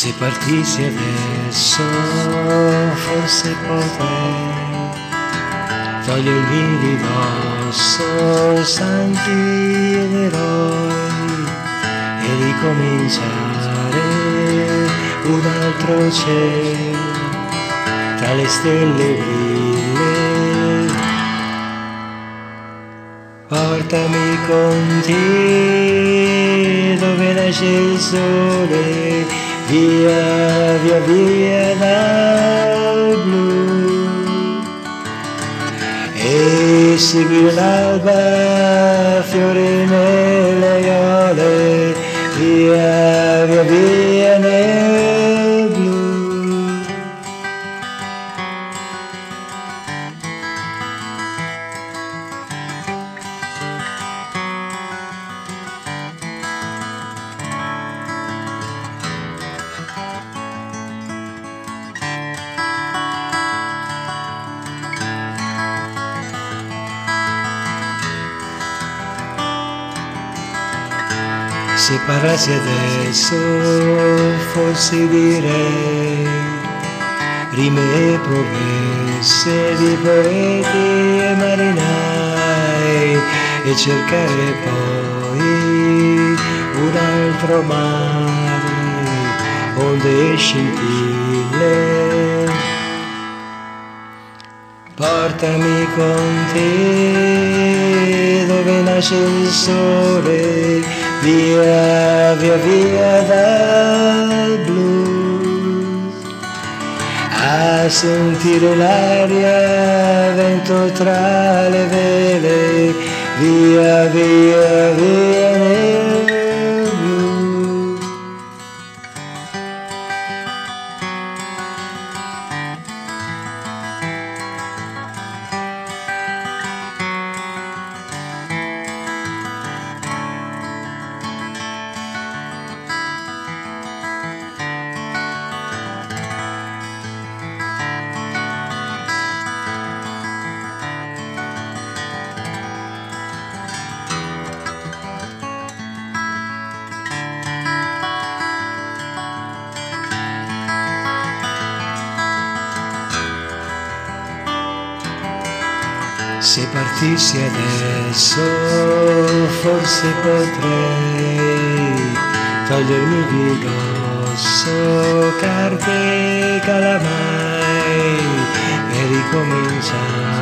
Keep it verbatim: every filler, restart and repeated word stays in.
Se partissi adesso forse potrei togliermi di dosso santi ed eroi e ricominciare un altro cielo tra le stelle ville. Portami con te dove nasce il sole, via, via, via dal blu, e segui l'alba, fiori nelle aiole, via, via, via nel blu. Se parlassi adesso forse direi rime e promesse di poeti e marinai, e cercare poi un altro mare, onde e scintille. Portami con te dove nasce il sole, via, via, via dal blu, a sentire l'aria, vento tra le vele, via, via, via nel blu. Se partissi adesso forse potrei togliermi di dosso carte e calamai e ricominciare